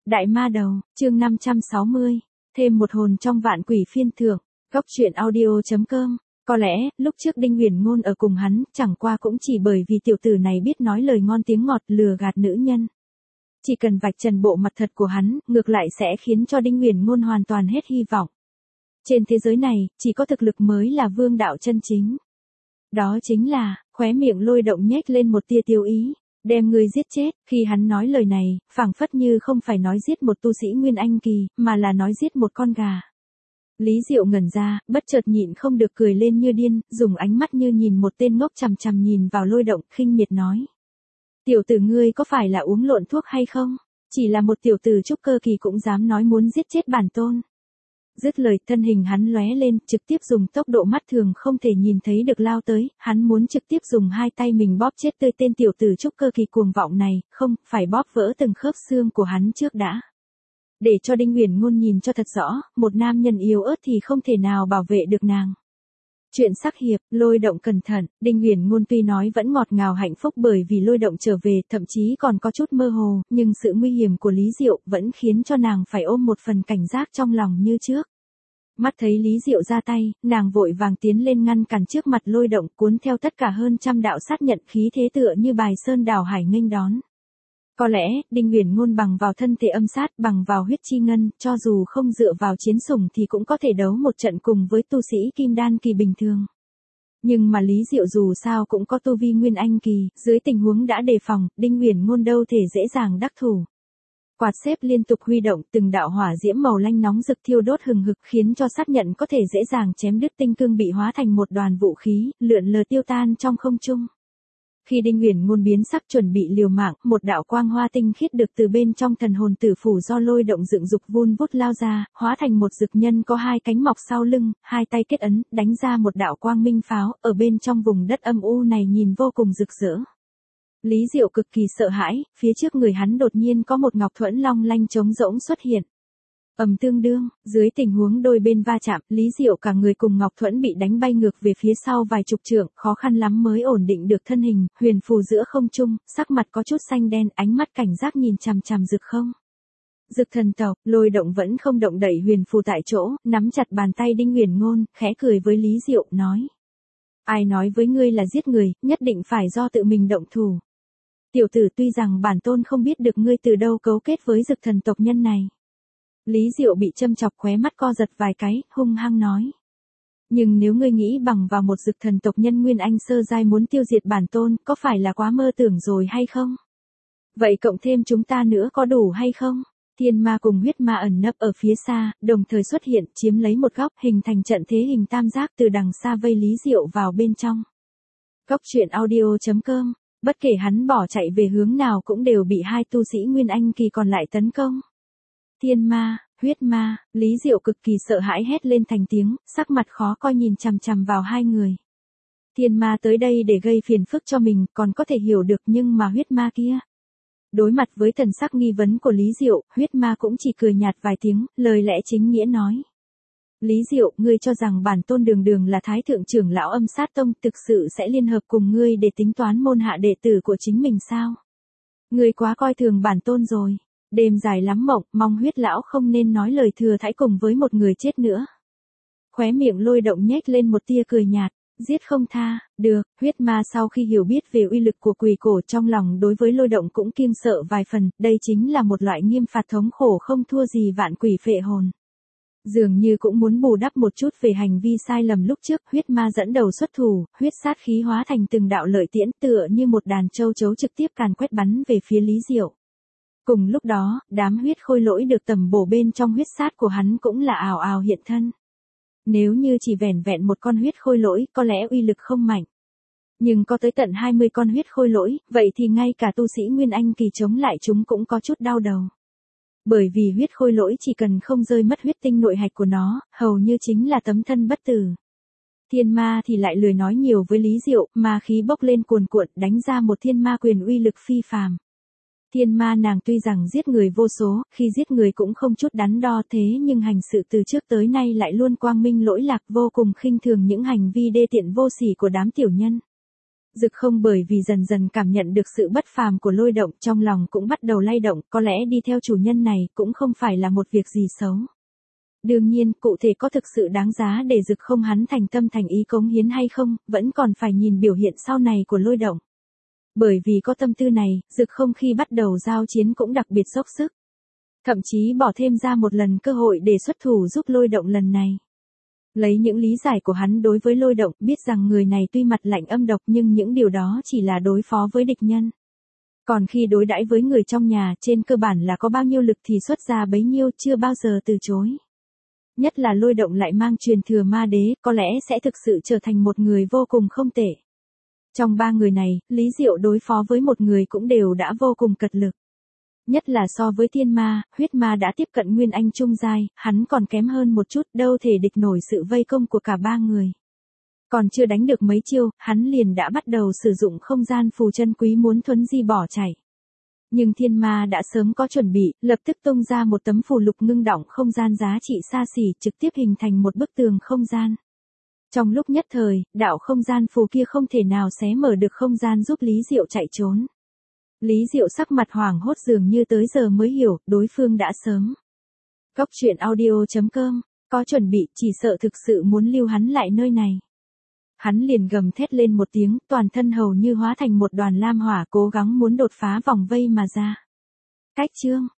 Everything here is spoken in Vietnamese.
Đại ma đầu, chương 560, thêm một hồn trong vạn quỷ phiên thượng, góc truyện audio.com. Có lẽ, lúc trước Đinh Uyển Ngôn ở cùng hắn, chẳng qua cũng chỉ bởi vì tiểu tử này biết nói lời ngon tiếng ngọt lừa gạt nữ nhân. Chỉ cần vạch trần bộ mặt thật của hắn, ngược lại sẽ khiến cho Đinh Uyển Ngôn hoàn toàn hết hy vọng. Trên thế giới này, chỉ có thực lực mới là vương đạo chân chính. Đó chính là, khóe miệng Lôi Động nhếch lên một tia tiêu ý. Đem ngươi giết chết, khi hắn nói lời này, phảng phất như không phải nói giết một tu sĩ Nguyên Anh kỳ, mà là nói giết một con gà. Lý Diệu ngẩn ra, bất chợt nhịn không được cười lên như điên, dùng ánh mắt như nhìn một tên ngốc chằm chằm nhìn vào Lôi Động, khinh miệt nói. Tiểu tử ngươi có phải là uống lộn thuốc hay không? Chỉ là một tiểu tử trúc cơ kỳ cũng dám nói muốn giết chết bản tôn. Dứt lời, thân hình hắn lóe lên, trực tiếp dùng tốc độ mắt thường không thể nhìn thấy được lao tới, hắn muốn trực tiếp dùng hai tay mình bóp chết tươi tên tiểu tử trúc cơ kỳ cuồng vọng này, không, phải bóp vỡ từng khớp xương của hắn trước đã. Để cho Đinh Uyển Ngôn nhìn cho thật rõ, một nam nhân yếu ớt thì không thể nào bảo vệ được nàng. Chuyện sắc hiệp, Lôi Động cẩn thận, Đinh Uyển Ngôn tuy nói vẫn ngọt ngào hạnh phúc bởi vì Lôi Động trở về, thậm chí còn có chút mơ hồ, nhưng sự nguy hiểm của Lý Diệu vẫn khiến cho nàng phải ôm một phần cảnh giác trong lòng như trước. Mắt thấy Lý Diệu ra tay, nàng vội vàng tiến lên ngăn cản trước mặt Lôi Động, cuốn theo tất cả hơn trăm đạo sát nhận khí thế tựa như bài sơn đảo hải nghênh đón. Có lẽ, Đinh Uyển Ngôn bằng vào thân thể âm sát, bằng vào huyết chi ngân, cho dù không dựa vào chiến sủng thì cũng có thể đấu một trận cùng với tu sĩ kim đan kỳ bình thường. Nhưng mà Lý Diệu dù sao cũng có tu vi Nguyên Anh kỳ, dưới tình huống đã đề phòng, Đinh Uyển Ngôn đâu thể dễ dàng đắc thủ. Quạt xếp liên tục huy động, từng đạo hỏa diễm màu lanh nóng rực thiêu đốt hừng hực khiến cho sát nhận có thể dễ dàng chém đứt tinh cương bị hóa thành một đoàn vũ khí, lượn lờ tiêu tan trong không trung. Khi Đinh Uyển Ngôn biến sắc chuẩn bị liều mạng, một đạo quang hoa tinh khiết được từ bên trong thần hồn tử phủ do Lôi Động dựng dục vun vút lao ra, hóa thành một dực nhân có hai cánh mọc sau lưng, hai tay kết ấn, đánh ra một đạo quang minh pháo, ở bên trong vùng đất âm u này nhìn vô cùng rực rỡ. Lý Diệu cực kỳ sợ hãi, phía trước người hắn đột nhiên có một ngọc thuẫn long lanh trống rỗng xuất hiện. Tương đương, dưới tình huống đôi bên va chạm, Lý Diệu cả người cùng ngọc thuẫn bị đánh bay ngược về phía sau vài chục trượng, khó khăn lắm mới ổn định được thân hình, huyền phù giữa không trung, sắc mặt có chút xanh đen, ánh mắt cảnh giác nhìn chằm chằm Dực không. Dực thần tộc, Lôi Động vẫn không động đậy huyền phù tại chỗ, nắm chặt bàn tay Đinh Uyển Ngôn, khẽ cười với Lý Diệu, nói. Ai nói với ngươi là giết người, nhất định phải do tự mình động thủ. Tiểu tử, tuy rằng bản tôn không biết được ngươi từ đâu cấu kết với Dực thần tộc nhân này. Lý Diệu bị châm chọc, khóe mắt co giật vài cái, hung hăng nói. Nhưng nếu ngươi nghĩ bằng vào một Dực thần tộc nhân Nguyên Anh sơ giai muốn tiêu diệt bản tôn, có phải là quá mơ tưởng rồi hay không? Vậy cộng thêm chúng ta nữa có đủ hay không? Thiên ma cùng huyết ma ẩn nấp ở phía xa, đồng thời xuất hiện, chiếm lấy một góc, hình thành trận thế hình tam giác từ đằng xa vây Lý Diệu vào bên trong. Góc truyện audio.com, bất kể hắn bỏ chạy về hướng nào cũng đều bị hai tu sĩ Nguyên Anh kỳ còn lại tấn công. Thiên ma, huyết ma, Lý Diệu cực kỳ sợ hãi hét lên thành tiếng, sắc mặt khó coi nhìn chằm chằm vào hai người. Thiên ma tới đây để gây phiền phức cho mình, còn có thể hiểu được, nhưng mà huyết ma kia. Đối mặt với thần sắc nghi vấn của Lý Diệu, huyết ma cũng chỉ cười nhạt vài tiếng, lời lẽ chính nghĩa nói. Lý Diệu, ngươi cho rằng bản tôn đường đường là thái thượng trưởng lão Âm Sát Tông thực sự sẽ liên hợp cùng ngươi để tính toán môn hạ đệ tử của chính mình sao? Ngươi quá coi thường bản tôn rồi. Đêm dài lắm mộng, mong huyết lão không nên nói lời thừa thãi cùng với một người chết nữa. Khóe miệng Lôi Động nhếch lên một tia cười nhạt, giết không tha, được, huyết ma sau khi hiểu biết về uy lực của quỷ cổ trong lòng đối với Lôi Động cũng kiêng sợ vài phần, đây chính là một loại nghiêm phạt thống khổ không thua gì vạn quỷ phệ hồn. Dường như cũng muốn bù đắp một chút về hành vi sai lầm lúc trước, huyết ma dẫn đầu xuất thủ, huyết sát khí hóa thành từng đạo lợi tiễn tựa như một đàn châu chấu trực tiếp càn quét bắn về phía Lý Diệu. Cùng lúc đó, đám huyết khôi lỗi được tầm bổ bên trong huyết sát của hắn cũng là ào ào hiện thân. Nếu như chỉ vẻn vẹn một con huyết khôi lỗi, có lẽ uy lực không mạnh. Nhưng có tới tận 20 con huyết khôi lỗi, vậy thì ngay cả tu sĩ Nguyên Anh kỳ chống lại chúng cũng có chút đau đầu. Bởi vì huyết khôi lỗi chỉ cần không rơi mất huyết tinh nội hạch của nó, hầu như chính là tấm thân bất tử. Thiên ma thì lại lười nói nhiều với Lý Diệu, ma khí bốc lên cuồn cuộn, đánh ra một thiên ma quyền uy lực phi phàm. Thiên ma nàng tuy rằng giết người vô số, khi giết người cũng không chút đắn đo thế nhưng hành sự từ trước tới nay lại luôn quang minh lỗi lạc vô cùng khinh thường những hành vi đê tiện vô sỉ của đám tiểu nhân. Dực không bởi vì dần dần cảm nhận được sự bất phàm của Lôi Động, trong lòng cũng bắt đầu lay động, có lẽ đi theo chủ nhân này cũng không phải là một việc gì xấu. Đương nhiên, cụ thể có thực sự đáng giá để Dực không hắn thành tâm thành ý cống hiến hay không, vẫn còn phải nhìn biểu hiện sau này của Lôi Động. Bởi vì có tâm tư này, Dực không khi bắt đầu giao chiến cũng đặc biệt dốc sức. Thậm chí bỏ thêm ra một lần cơ hội để xuất thủ giúp Lôi Động lần này. Lấy những lý giải của hắn đối với Lôi Động, biết rằng người này tuy mặt lạnh âm độc nhưng những điều đó chỉ là đối phó với địch nhân. Còn khi đối đãi với người trong nhà, trên cơ bản là có bao nhiêu lực thì xuất ra bấy nhiêu, chưa bao giờ từ chối. Nhất là Lôi Động lại mang truyền thừa ma đế, có lẽ sẽ thực sự trở thành một người vô cùng không tệ. Trong ba người này, Lý Diệu đối phó với một người cũng đều đã vô cùng cật lực. Nhất là so với thiên ma, huyết ma đã tiếp cận nguyên anh trung giai, hắn còn kém hơn một chút, đâu thể địch nổi sự vây công của cả ba người. Còn chưa đánh được mấy chiêu, hắn liền đã bắt đầu sử dụng không gian phù chân quý muốn thuấn di bỏ chạy. Nhưng thiên ma đã sớm có chuẩn bị, lập tức tung ra một tấm phù lục ngưng đọng không gian giá trị xa xỉ, trực tiếp hình thành một bức tường không gian. Trong lúc nhất thời, đạo không gian phù kia không thể nào xé mở được không gian giúp Lý Diệu chạy trốn. Lý Diệu sắc mặt hoảng hốt dường như tới giờ mới hiểu, đối phương đã sớm. Góc truyện audio.com, có chuẩn bị, chỉ sợ thực sự muốn lưu hắn lại nơi này. Hắn liền gầm thét lên một tiếng, toàn thân hầu như hóa thành một đoàn lam hỏa cố gắng muốn đột phá vòng vây mà ra. Cách chương